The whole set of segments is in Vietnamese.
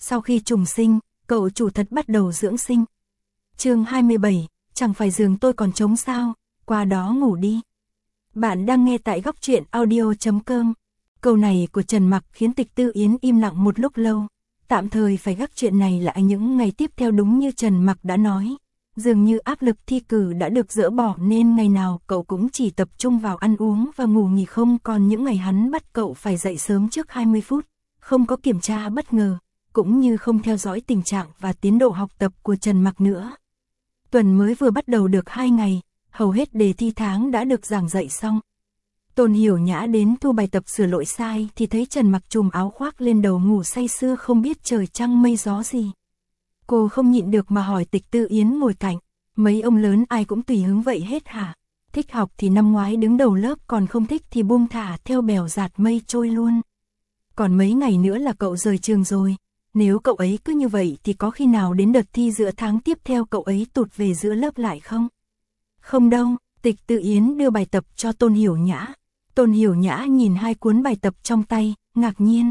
Sau khi trùng sinh, cậu chủ thật bắt đầu dưỡng sinh. Chương 27, chẳng phải giường tôi còn trống sao, qua đó ngủ đi. Bạn đang nghe tại góc truyện audio.com. Câu này của Trần Mặc khiến Tịch Tư Yến im lặng một lúc lâu, tạm thời phải gác chuyện này lại những ngày tiếp theo. Đúng như Trần Mặc đã nói, dường như áp lực thi cử đã được dỡ bỏ nên ngày nào cậu cũng chỉ tập trung vào ăn uống và ngủ nghỉ, không còn những ngày hắn bắt cậu phải dậy sớm trước 20 phút, không có kiểm tra bất ngờ, cũng như không theo dõi tình trạng và tiến độ học tập của Trần Mặc nữa. Tuần mới vừa bắt đầu được 2 ngày, hầu hết đề thi tháng đã được giảng dạy xong. Tôn Hiểu Nhã đến thu bài tập sửa lỗi sai thì thấy Trần Mặc trùm áo khoác lên đầu ngủ say sưa không biết trời trăng mây gió gì. Cô không nhịn được mà hỏi Tịch Tư Yến ngồi cạnh, mấy ông lớn ai cũng tùy hứng vậy hết hả? Thích học thì năm ngoái đứng đầu lớp, còn không thích thì buông thả theo bèo giạt mây trôi luôn. Còn mấy ngày nữa là cậu rời trường rồi, nếu cậu ấy cứ như vậy thì có khi nào đến đợt thi giữa tháng tiếp theo cậu ấy tụt về giữa lớp lại không? Không đâu, Tịch Tư Yến đưa bài tập cho Tôn Hiểu Nhã. Tôn Hiểu Nhã nhìn 2 cuốn bài tập trong tay, ngạc nhiên.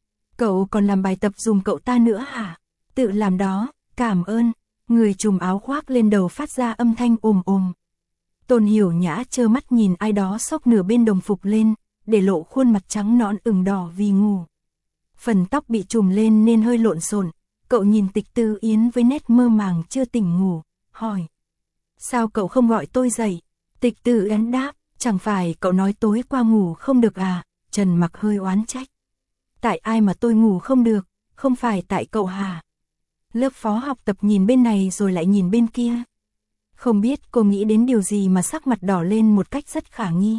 Cậu còn làm bài tập dùng cậu ta nữa hả? Tự làm đó, cảm ơn. Người trùm áo khoác lên đầu phát ra âm thanh ồm ồm. Tôn Hiểu Nhã trơ mắt nhìn ai đó xốc nửa bên đồng phục lên, để lộ khuôn mặt trắng nõn ửng đỏ vì ngủ. Phần tóc bị trùm lên nên hơi lộn xộn. Cậu nhìn Tịch Tư Yến với nét mơ màng chưa tỉnh ngủ, hỏi. Sao cậu không gọi tôi dậy? Tịch Tư Yến đáp, chẳng phải cậu nói tối qua ngủ không được à? Trần Mặc hơi oán trách. Tại ai mà tôi ngủ không được, không phải tại cậu hả? Lớp phó học tập nhìn bên này rồi lại nhìn bên kia. Không biết cô nghĩ đến điều gì mà sắc mặt đỏ lên một cách rất khả nghi.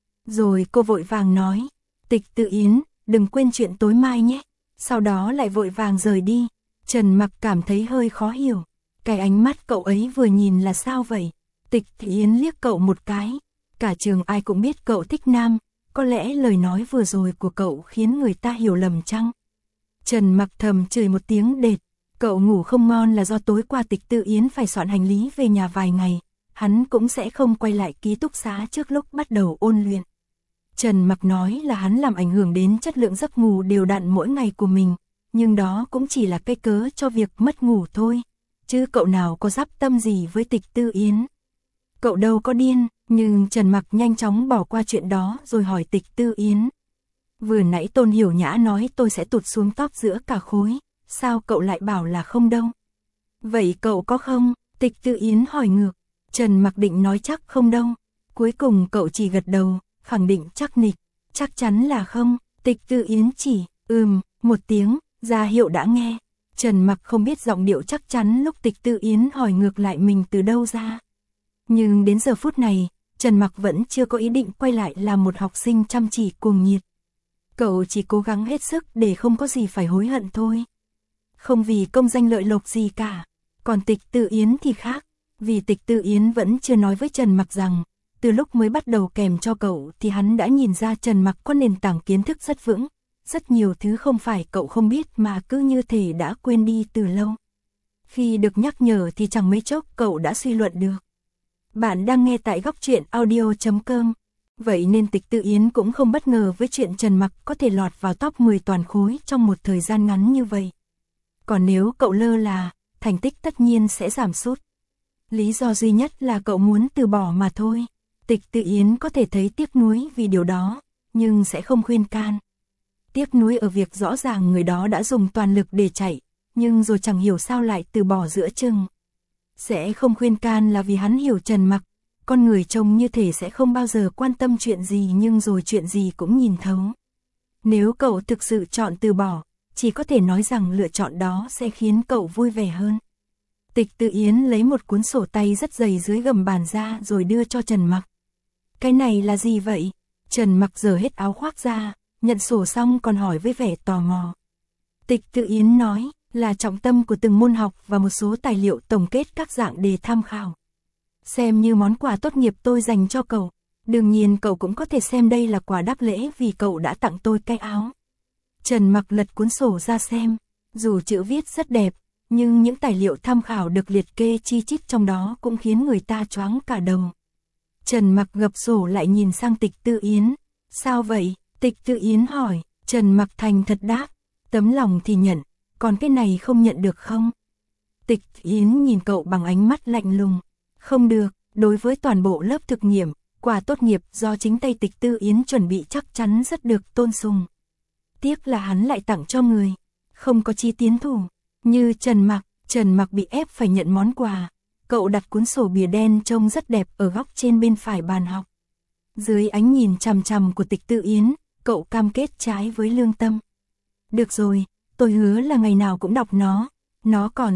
Rồi cô vội vàng nói, Tịch Tư Yến, đừng quên chuyện tối mai nhé. Sau đó lại vội vàng rời đi. Trần Mặc cảm thấy hơi khó hiểu. Cái ánh mắt cậu ấy vừa nhìn là sao vậy? Tịch Yến liếc cậu một cái. Cả trường ai cũng biết cậu thích nam, có lẽ lời nói vừa rồi của cậu khiến người ta hiểu lầm chăng? Trần Mặc thầm chửi một tiếng đệt. Cậu ngủ không ngon là do tối qua Tịch Tư Yến phải soạn hành lý về nhà vài ngày, hắn cũng sẽ không quay lại ký túc xá trước lúc bắt đầu ôn luyện. Trần Mặc nói là hắn làm ảnh hưởng đến chất lượng giấc ngủ đều đặn mỗi ngày của mình, nhưng đó cũng chỉ là cái cớ cho việc mất ngủ thôi, chứ cậu nào có dắp tâm gì với Tịch Tư Yến. Cậu đâu có điên, nhưng Trần Mặc nhanh chóng bỏ qua chuyện đó rồi hỏi Tịch Tư Yến. Vừa nãy Tôn Hiểu Nhã nói tôi sẽ tụt xuống top giữa cả khối, sao cậu lại bảo là không đâu? Vậy cậu có không? Tịch Tư Yến hỏi ngược. Trần Mặc định nói chắc không đâu. Cuối cùng cậu chỉ gật đầu, khẳng định chắc nịch. Chắc chắn là không. Tịch Tư Yến chỉ, một tiếng, ra hiệu đã nghe. Trần Mặc không biết giọng điệu chắc chắn lúc Tịch Tư Yến hỏi ngược lại mình từ đâu ra. Nhưng đến giờ phút này, Trần Mặc vẫn chưa có ý định quay lại làm một học sinh chăm chỉ cuồng nhiệt. Cậu chỉ cố gắng hết sức để không có gì phải hối hận thôi. Không vì công danh lợi lộc gì cả. Còn Tịch Tư Yến thì khác. Vì Tịch Tư Yến vẫn chưa nói với Trần Mặc rằng, từ lúc mới bắt đầu kèm cho cậu thì hắn đã nhìn ra Trần Mặc có nền tảng kiến thức rất vững. Rất nhiều thứ không phải cậu không biết mà cứ như thể đã quên đi từ lâu. Khi được nhắc nhở thì chẳng mấy chốc cậu đã suy luận được. Bạn đang nghe tại góc truyện audio.com. Vậy nên Tịch Tư Yến cũng không bất ngờ với chuyện Trần Mặc có thể lọt vào top 10 toàn khối trong một thời gian ngắn như vậy. Còn nếu cậu lơ là, thành tích tất nhiên sẽ giảm sút. Lý do duy nhất là cậu muốn từ bỏ mà thôi. Tịch Tư Yến có thể thấy tiếc nuối vì điều đó, nhưng sẽ không khuyên can. Tiếc nuối ở việc rõ ràng người đó đã dùng toàn lực để chạy, nhưng rồi chẳng hiểu sao lại từ bỏ giữa chừng. Sẽ không khuyên can là vì hắn hiểu Trần Mặc, con người trông như thể sẽ không bao giờ quan tâm chuyện gì nhưng rồi chuyện gì cũng nhìn thấu. Nếu cậu thực sự chọn từ bỏ, chỉ có thể nói rằng lựa chọn đó sẽ khiến cậu vui vẻ hơn. Tịch Tư Yến lấy một cuốn sổ tay rất dày dưới gầm bàn ra rồi đưa cho Trần Mặc. Cái này là gì vậy? Trần Mặc giở hết áo khoác ra, nhận sổ xong còn hỏi với vẻ tò mò. Tịch Tư Yến nói là trọng tâm của từng môn học và một số tài liệu tổng kết các dạng đề tham khảo. Xem như món quà tốt nghiệp tôi dành cho cậu. Đương nhiên cậu cũng có thể xem đây là quà đáp lễ vì cậu đã tặng tôi cái áo. Trần Mặc lật cuốn sổ ra xem. Dù chữ viết rất đẹp, nhưng những tài liệu tham khảo được liệt kê chi chít trong đó cũng khiến người ta choáng cả đầu. Trần Mặc gập sổ lại nhìn sang Tịch Tư Yến. Sao vậy? Tịch Tư Yến hỏi. Trần Mặc thành thật đáp. Tấm lòng thì nhận, còn cái này không nhận được không? Tịch Yến nhìn cậu bằng ánh mắt lạnh lùng. Không được, đối với toàn bộ lớp thực nghiệm, quà tốt nghiệp do chính tay Tịch Tư Yến chuẩn bị chắc chắn rất được tôn sùng. Tiếc là hắn lại tặng cho người không có chi tiến thủ, như Trần Mặc bị ép phải nhận món quà. Cậu đặt cuốn sổ bìa đen trông rất đẹp ở góc trên bên phải bàn học. Dưới ánh nhìn chằm chằm của Tịch Tư Yến, cậu cam kết trái với lương tâm. Được rồi, tôi hứa là ngày nào cũng đọc nó còn,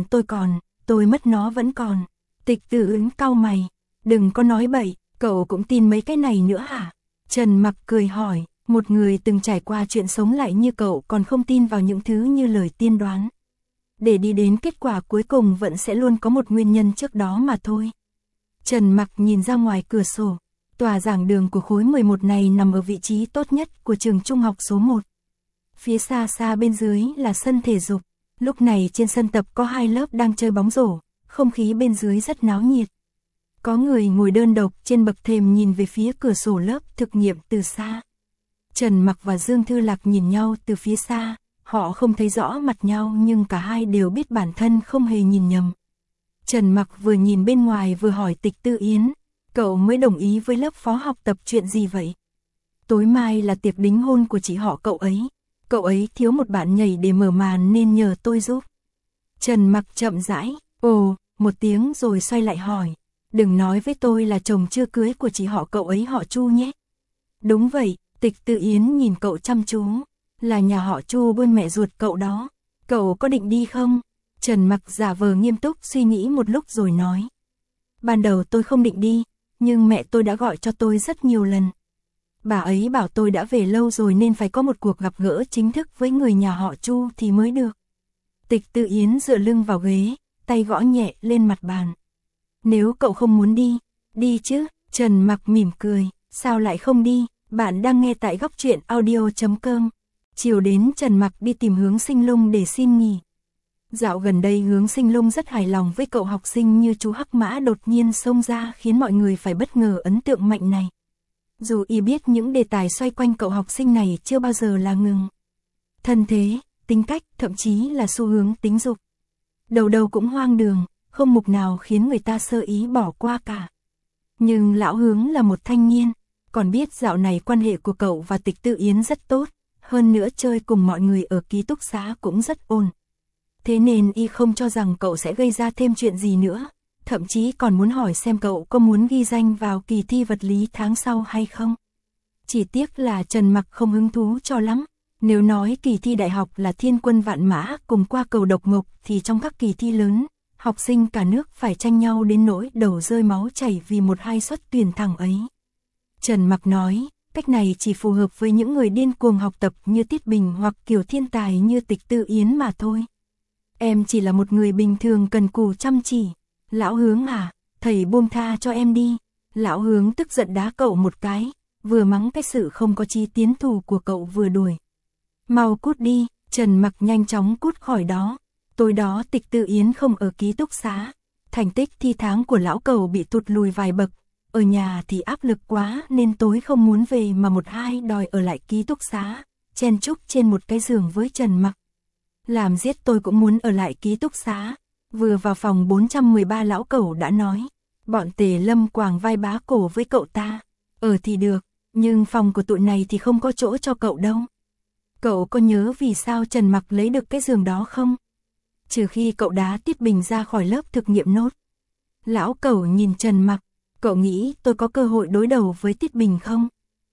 tôi mất nó vẫn còn. Tịch Tư Yến cau mày, đừng có nói bậy, cậu cũng tin mấy cái này nữa hả? Trần Mặc cười hỏi, một người từng trải qua chuyện sống lại như cậu còn không tin vào những thứ như lời tiên đoán. Để đi đến kết quả cuối cùng vẫn sẽ luôn có một nguyên nhân trước đó mà thôi. Trần Mặc nhìn ra ngoài cửa sổ, tòa giảng đường của khối 11 này nằm ở vị trí tốt nhất của trường trung học số 1. Phía xa xa bên dưới là sân thể dục, lúc này trên sân tập có 2 lớp đang chơi bóng rổ, không khí bên dưới rất náo nhiệt. Có người ngồi đơn độc trên bậc thềm nhìn về phía cửa sổ lớp thực nghiệm từ xa. Trần Mặc và Dương Thư Lạc nhìn nhau từ phía xa, họ không thấy rõ mặt nhau nhưng cả hai đều biết bản thân không hề nhìn nhầm. Trần Mặc vừa nhìn bên ngoài vừa hỏi Tịch Tư Yến, cậu mới đồng ý với lớp phó học tập chuyện gì vậy? Tối mai là tiệc đính hôn của chị họ cậu ấy thiếu một bạn nhảy để mở màn nên nhờ tôi giúp. Trần Mặc chậm rãi, ồ, một tiếng rồi xoay lại hỏi, đừng nói với tôi là chồng chưa cưới của chị họ cậu ấy họ Chu nhé. Đúng vậy, Tịch Tư Yến nhìn cậu chăm chú, là nhà họ Chu bên mẹ ruột cậu đó, cậu có định đi không? Trần Mặc giả vờ nghiêm túc suy nghĩ một lúc rồi nói. Ban đầu tôi không định đi, nhưng mẹ tôi đã gọi cho tôi rất nhiều lần. Bà ấy bảo tôi đã về lâu rồi nên phải có một cuộc gặp gỡ chính thức với người nhà họ Chu thì mới được. Tịch Tư Yến dựa lưng vào ghế, tay gõ nhẹ lên mặt bàn. Nếu cậu không muốn đi, đi chứ, Trần Mặc mỉm cười, sao lại không đi, bạn đang nghe tại góc truyện audio.com. Chiều đến Trần Mặc đi tìm Hướng Sinh Lung để xin nghỉ. Dạo gần đây Hướng Sinh Lung rất hài lòng với cậu học sinh như chú Hắc Mã đột nhiên xông ra khiến mọi người phải bất ngờ ấn tượng mạnh này. Dù y biết những đề tài xoay quanh cậu học sinh này chưa bao giờ là ngừng. Thân thế, tính cách, thậm chí là xu hướng tính dục. Đầu đầu cũng hoang đường, không mục nào khiến người ta sơ ý bỏ qua cả. Nhưng lão Hướng là một thanh niên, còn biết dạo này quan hệ của cậu và Tịch Tư Yến rất tốt, hơn nữa chơi cùng mọi người ở ký túc xá cũng rất ổn. Thế nên y không cho rằng cậu sẽ gây ra thêm chuyện gì nữa, thậm chí còn muốn hỏi xem cậu có muốn ghi danh vào kỳ thi vật lý tháng sau hay không. Chỉ tiếc là Trần Mặc không hứng thú cho lắm, nếu nói kỳ thi đại học là thiên quân vạn mã cùng qua cầu độc mộc thì trong các kỳ thi lớn, học sinh cả nước phải tranh nhau đến nỗi đầu rơi máu chảy vì 1-2 suất tuyển thẳng ấy. Trần Mặc nói, cách này chỉ phù hợp với những người điên cuồng học tập như Tiết Bình hoặc kiểu thiên tài như Tịch Tư Yến mà thôi. Em chỉ là một người bình thường cần cù chăm chỉ. Lão Hướng à, thầy buông tha cho em đi. Lão Hướng tức giận đá cậu một cái, vừa mắng cái sự không có chí tiến thủ của cậu vừa đuổi. Mau cút đi, Trần Mặc nhanh chóng cút khỏi đó. Tối đó Tịch Tư Yến không ở ký túc xá. Thành tích thi tháng của lão cậu bị tụt lùi vài bậc. Ở nhà thì áp lực quá nên tối không muốn về mà 1-2 đòi ở lại ký túc xá, chen chúc trên một cái giường với Trần Mặc. Làm giết tôi cũng muốn ở lại ký túc xá. Vừa vào phòng 413 lão cẩu đã nói, bọn Tề Lâm quàng vai bá cổ với cậu ta. Ở thì được, nhưng phòng của tụi này thì không có chỗ cho cậu đâu. Cậu có nhớ vì sao Trần Mặc lấy được cái giường đó không? Trừ khi cậu đá Tiết Bình ra khỏi lớp thực nghiệm nốt. Lão cẩu nhìn Trần Mặc, cậu nghĩ tôi có cơ hội đối đầu với Tiết Bình không?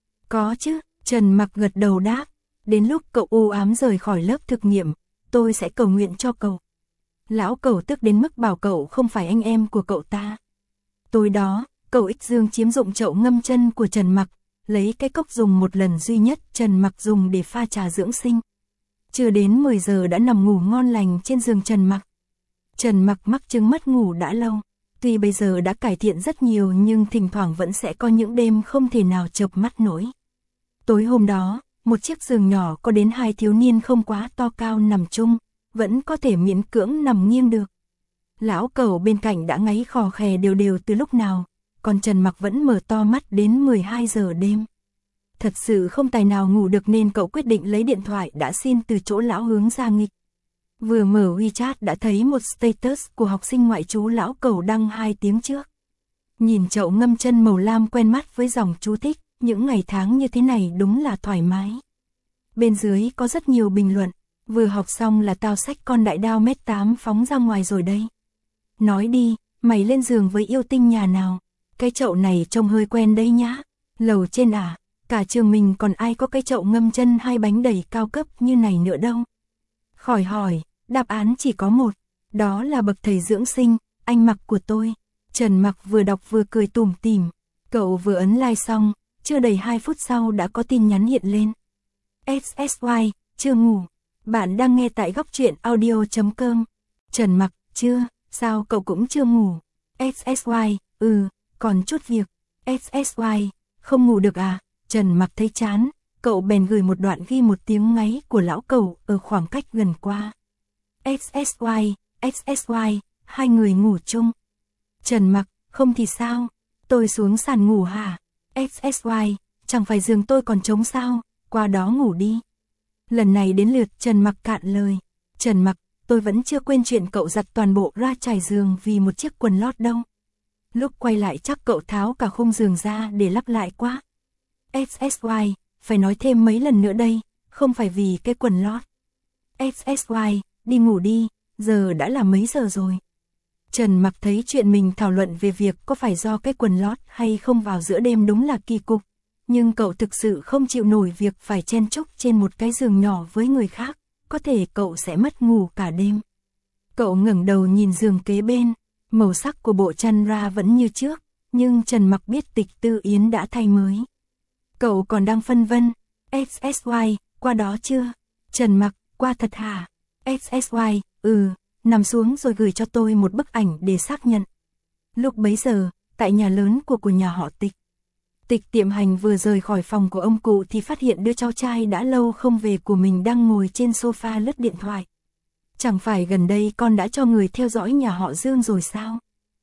Có chứ, Trần Mặc gật đầu đáp, đến lúc cậu u ám rời khỏi lớp thực nghiệm, tôi sẽ cầu nguyện cho cậu. Lão cẩu tức đến mức bảo cậu không phải anh em của cậu ta. Tối đó, cậu Ích Dương chiếm dụng chậu ngâm chân của Trần Mặc, lấy cái cốc dùng một lần duy nhất Trần Mặc dùng để pha trà dưỡng sinh. Chưa đến 10 giờ đã nằm ngủ ngon lành trên giường Trần Mặc. Trần Mặc mắc chứng mất ngủ đã lâu, tuy bây giờ đã cải thiện rất nhiều nhưng thỉnh thoảng vẫn sẽ có những đêm không thể nào chợp mắt nổi. Tối hôm đó, một chiếc giường nhỏ có đến 2 thiếu niên không quá to cao nằm chung, vẫn có thể miễn cưỡng nằm nghiêng được. Lão cẩu bên cạnh đã ngáy khò khè đều đều từ lúc nào, còn Trần Mặc vẫn mở to mắt đến 12 giờ đêm. Thật sự không tài nào ngủ được nên cậu quyết định lấy điện thoại đã xin từ chỗ lão Hướng ra nghịch. Vừa mở WeChat đã thấy một status của học sinh ngoại trú lão Cẩu đăng 2 tiếng trước. Nhìn chậu ngâm chân màu lam quen mắt với dòng chú thích, những ngày tháng như thế này đúng là thoải mái. Bên dưới có rất nhiều bình luận, vừa học xong là tao xách con đại đao mét 8 phóng ra ngoài rồi đây. Nói đi, mày lên giường với yêu tinh nhà nào? Cái chậu này trông hơi quen đấy nhá. Lầu trên à, cả trường mình còn ai có cái chậu ngâm chân 2 bánh đầy cao cấp như này nữa đâu. Khỏi hỏi, đáp án chỉ có một, đó là bậc thầy dưỡng sinh, anh Mặc của tôi. Trần Mặc vừa đọc vừa cười tủm tỉm. Cậu vừa ấn like xong, chưa đầy 2 phút sau đã có tin nhắn hiện lên. SSY, chưa ngủ. Bạn đang nghe tại góc truyện audio.com. Trần Mặc, chưa, sao cậu cũng chưa ngủ? SSY, còn chút việc. SSY, không ngủ được à? Trần Mặc thấy chán, cậu bèn gửi một đoạn ghi một tiếng ngáy của lão Cẩu ở khoảng cách gần qua. SSY, hai người ngủ chung. Trần Mặc, không thì sao? Tôi xuống sàn ngủ hả? SSY, chẳng phải giường tôi còn trống sao? Qua đó ngủ đi. Lần này đến lượt Trần Mặc cạn lời. Trần Mặc, tôi vẫn chưa quên chuyện cậu giặt toàn bộ ra trải giường vì một chiếc quần lót đâu. Lúc quay lại chắc cậu tháo cả khung giường ra để lắp lại quá. SSY, phải nói thêm mấy lần nữa đây, không phải vì cái quần lót. SSY, đi ngủ đi, giờ đã là mấy giờ rồi. Trần Mặc thấy chuyện mình thảo luận về việc có phải do cái quần lót hay không vào giữa đêm đúng là kỳ cục. Nhưng cậu thực sự không chịu nổi việc phải chen chúc trên một cái giường nhỏ với người khác, có thể cậu sẽ mất ngủ cả đêm. Cậu ngẩng đầu nhìn giường kế bên, màu sắc của bộ chăn ra vẫn như trước, nhưng Trần Mặc biết Tịch Tư Yến đã thay mới. Cậu còn đang phân vân, SSY, qua đó chưa? Trần Mặc, qua thật hả? SSY, nằm xuống rồi gửi cho tôi một bức ảnh để xác nhận. Lúc bấy giờ, tại nhà lớn của nhà họ Tịch. Tịch Tiệm Hành vừa rời khỏi phòng của ông cụ thì phát hiện đứa cháu trai đã lâu không về của mình đang ngồi trên sofa lướt điện thoại. Chẳng phải gần đây con đã cho người theo dõi nhà họ Dương rồi sao?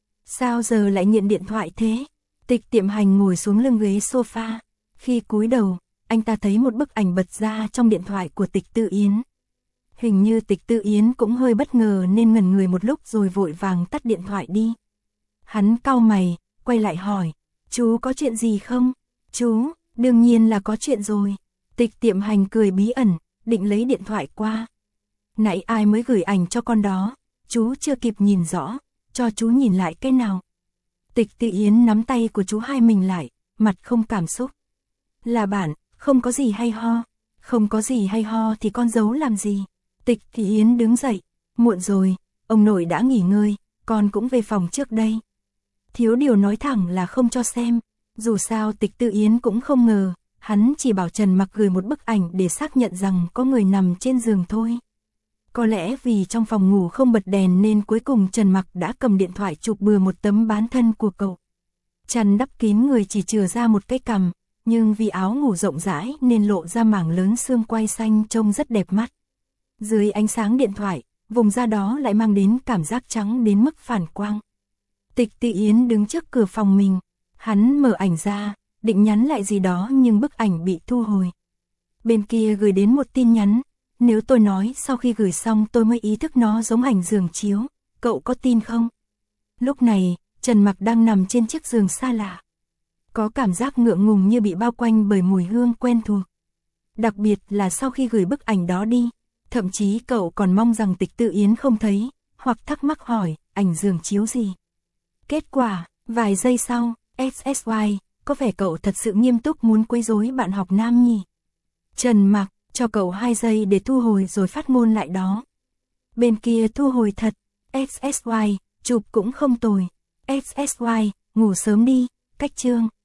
Sao giờ lại nghiện điện thoại thế? Tịch Tiệm Hành ngồi xuống lưng ghế sofa. Khi cúi đầu, anh ta thấy một bức ảnh bật ra trong điện thoại của Tịch Tư Yến. Hình như Tịch Tư Yến cũng hơi bất ngờ nên ngẩn người một lúc rồi vội vàng tắt điện thoại đi. Hắn cau mày, quay lại hỏi, chú có chuyện gì không? Chú, đương nhiên là có chuyện rồi. Tịch Tiệm Hành cười bí ẩn, định lấy điện thoại qua. Nãy ai mới gửi ảnh cho con đó? Chú chưa kịp nhìn rõ, cho chú nhìn lại cái nào. Tịch Tư Yến nắm tay của chú hai mình lại, mặt không cảm xúc. Là bạn, không có gì hay ho. Không có gì hay ho thì con giấu làm gì? Tịch Tư Yến đứng dậy, muộn rồi, ông nội đã nghỉ ngơi, con cũng về phòng trước đây. Thiếu điều nói thẳng là không cho xem, dù sao Tịch Tư Yến cũng không ngờ, hắn chỉ bảo Trần Mặc gửi một bức ảnh để xác nhận rằng có người nằm trên giường thôi. Có lẽ vì trong phòng ngủ không bật đèn nên cuối cùng Trần Mặc đã cầm điện thoại chụp bừa một tấm bán thân của cậu. Chăn đắp kín người chỉ chừa ra một cái cằm, nhưng vì áo ngủ rộng rãi nên lộ ra mảng lớn xương quai xanh trông rất đẹp mắt. Dưới ánh sáng điện thoại, vùng da đó lại mang đến cảm giác trắng đến mức phản quang. Tịch Tư Yến đứng trước cửa phòng mình, hắn mở ảnh ra, định nhắn lại gì đó nhưng bức ảnh bị thu hồi. Bên kia gửi đến một tin nhắn, nếu tôi nói sau khi gửi xong tôi mới ý thức nó giống ảnh giường chiếu, cậu có tin không? Lúc này, Trần Mặc đang nằm trên chiếc giường xa lạ. Có cảm giác ngượng ngùng như bị bao quanh bởi mùi hương quen thuộc. Đặc biệt là sau khi gửi bức ảnh đó đi, thậm chí cậu còn mong rằng Tịch Tư Yến không thấy, hoặc thắc mắc hỏi, ảnh giường chiếu gì? Kết quả, vài giây sau, SSY, có vẻ cậu thật sự nghiêm túc muốn quấy rối bạn học nam nhỉ? Trần Mặc, cho cậu 2 giây để thu hồi rồi phát ngôn lại đó. Bên kia thu hồi thật, SSY, chụp cũng không tồi. SSY, ngủ sớm đi, cách chương.